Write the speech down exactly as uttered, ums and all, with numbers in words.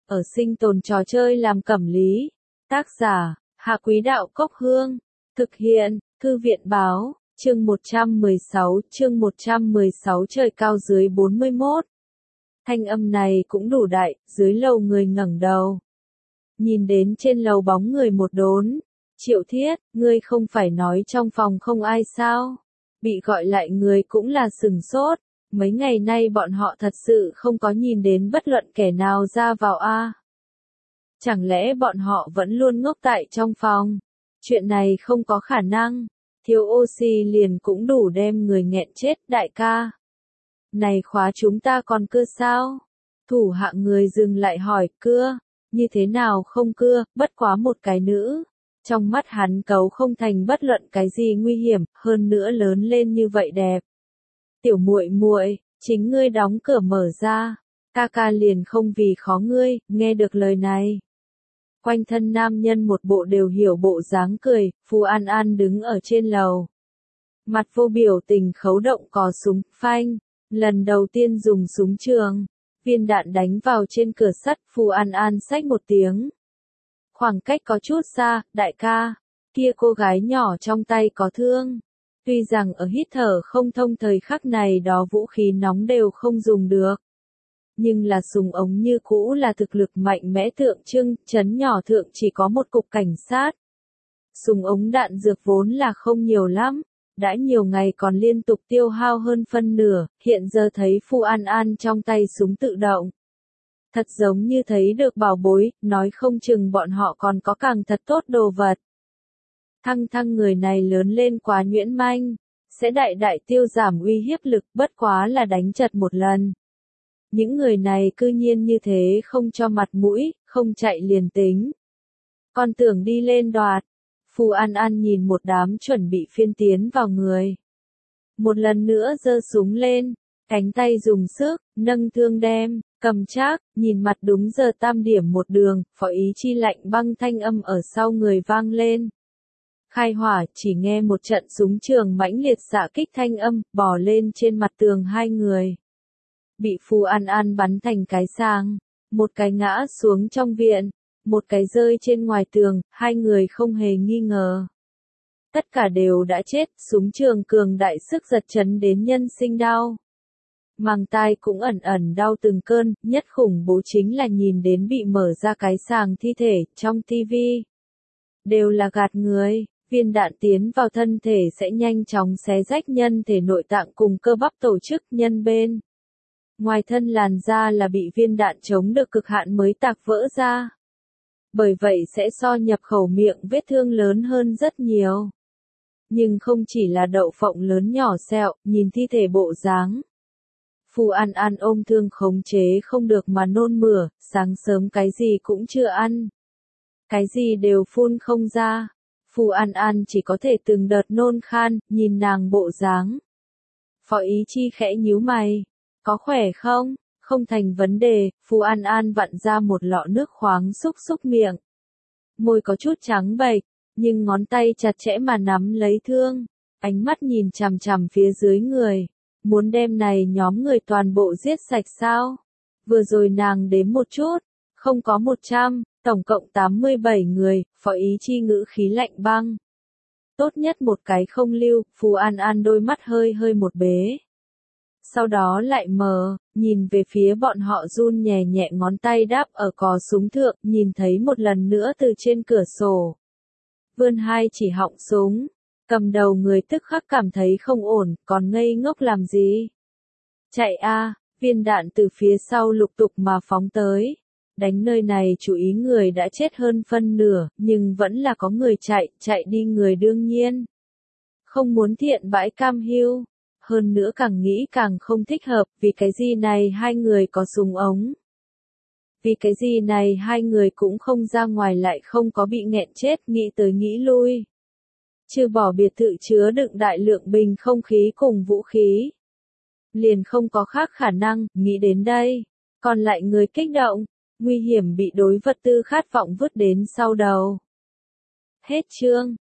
ở sinh tồn trò chơi làm cẩm lý. Tác giả, Hạ Quý Đạo Cốc Hương. Thực hiện, Thư viện Báo, chương một trăm mười sáu, chương một trăm mười sáu trời cao dưới bốn mươi mốt. Thanh âm này cũng đủ đại, dưới lầu người ngẩng đầu. Nhìn đến trên lầu bóng người một đốn. Triệu Thiết, ngươi không phải nói trong phòng không ai sao? Bị gọi lại người cũng là sừng sốt. Mấy ngày nay bọn họ thật sự không có nhìn đến bất luận kẻ nào ra vào a. Chẳng lẽ bọn họ vẫn luôn ngốc tại trong phòng? Chuyện này không có khả năng. Thiếu oxy liền cũng đủ đem người nghẹn chết đại ca. Này khóa chúng ta còn cưa sao? Thủ hạ người dừng lại hỏi cưa. Như thế nào không cưa, bất quá một cái nữ. Trong mắt hắn cấu không thành bất luận cái gì nguy hiểm, hơn nữa lớn lên như vậy đẹp. Tiểu muội muội, chính ngươi đóng cửa mở ra. Ca ca liền không vì khó ngươi, nghe được lời này. Quanh thân nam nhân một bộ đều hiểu bộ dáng cười, Phù An An đứng ở trên lầu. Mặt vô biểu tình khấu động cò súng, phanh, lần đầu tiên dùng súng trường. Viên đạn đánh vào trên cửa sắt, Phù An An xách một tiếng. Khoảng cách có chút xa, đại ca, kia cô gái nhỏ trong tay có thương. Tuy rằng ở hít thở không thông thời khắc này đó vũ khí nóng đều không dùng được. Nhưng là súng ống như cũ là thực lực mạnh mẽ tượng trưng, trấn nhỏ thượng chỉ có một cục cảnh sát. Súng ống đạn dược vốn là không nhiều lắm, đã nhiều ngày còn liên tục tiêu hao hơn phân nửa, hiện giờ thấy Phù An An trong tay súng tự động. Thật giống như thấy được bảo bối, nói không chừng bọn họ còn có càng thật tốt đồ vật. Thăng thăng người này lớn lên quá nhuyễn manh, sẽ đại đại tiêu giảm uy hiếp lực, bất quá là đánh chật một lần. Những người này cư nhiên như thế không cho mặt mũi, không chạy liền tính. Con tưởng đi lên đoạt. Phù An An nhìn một đám chuẩn bị phiên tiến vào người. Một lần nữa giơ súng lên, cánh tay dùng sức, nâng thương đem, cầm chắc, nhìn mặt đúng giờ tam điểm một đường, phó ý chi lạnh băng thanh âm ở sau người vang lên. Khai hỏa, chỉ nghe một trận súng trường mãnh liệt xạ kích thanh âm, bò lên trên mặt tường hai người. Bị Phù An An bắn thành cái sang, một cái ngã xuống trong viện, một cái rơi trên ngoài tường, hai người không hề nghi ngờ. Tất cả đều đã chết, súng trường cường đại sức giật chấn đến nhân sinh đau. Màng tai cũng ẩn ẩn đau từng cơn, nhất khủng bố chính là nhìn đến bị mở ra cái sàng thi thể, trong tivi. Đều là gạt người, viên đạn tiến vào thân thể sẽ nhanh chóng xé rách nhân thể nội tạng cùng cơ bắp tổ chức nhân bên. Ngoài thân làn da là bị viên đạn chống được cực hạn mới tạc vỡ ra. Bởi vậy sẽ so nhập khẩu miệng vết thương lớn hơn rất nhiều. Nhưng không chỉ là đậu phộng lớn nhỏ sẹo, nhìn thi thể bộ dáng. Phù An An ôm thương khống chế không được mà nôn mửa, sáng sớm cái gì cũng chưa ăn. Cái gì đều phun không ra. Phù An An chỉ có thể từng đợt nôn khan, nhìn nàng bộ dáng. Phó Ý Chi khẽ nhíu mày. Có khỏe không? Không thành vấn đề, Phù An An vặn ra một lọ nước khoáng xúc xúc miệng. Môi có chút trắng bệch, nhưng ngón tay chặt chẽ mà nắm lấy thương. Ánh mắt nhìn chằm chằm phía dưới người. Muốn đem này nhóm người toàn bộ giết sạch sao? Vừa rồi nàng đếm một chút, không có một trăm, tổng cộng tám mươi bảy người, Phó Ý Chi ngữ khí lạnh băng. Tốt nhất một cái không lưu, Phù An An đôi mắt hơi hơi một bế. Sau đó lại mờ, nhìn về phía bọn họ run nhẹ nhẹ ngón tay đáp ở cò súng thượng, nhìn thấy một lần nữa từ trên cửa sổ. Vươn hai chỉ họng súng. Cầm đầu người tức khắc cảm thấy không ổn, còn ngây ngốc làm gì? Chạy a, viên đạn từ phía sau lục tục mà phóng tới. Đánh nơi này chú ý người đã chết hơn phân nửa, nhưng vẫn là có người chạy, chạy đi người đương nhiên. Không muốn thiện bãi cam hiu. Hơn nữa càng nghĩ càng không thích hợp, vì cái gì này hai người có súng ống. Vì cái gì này hai người cũng không ra ngoài lại không có bị nghẹn chết, nghĩ tới nghĩ lui. Trừ bỏ biệt thự chứa đựng đại lượng bình không khí cùng vũ khí. Liền không có khác khả năng, nghĩ đến đây. Còn lại người kích động, nguy hiểm bị đối vật tư khát vọng vứt đến sau đầu. Hết chương.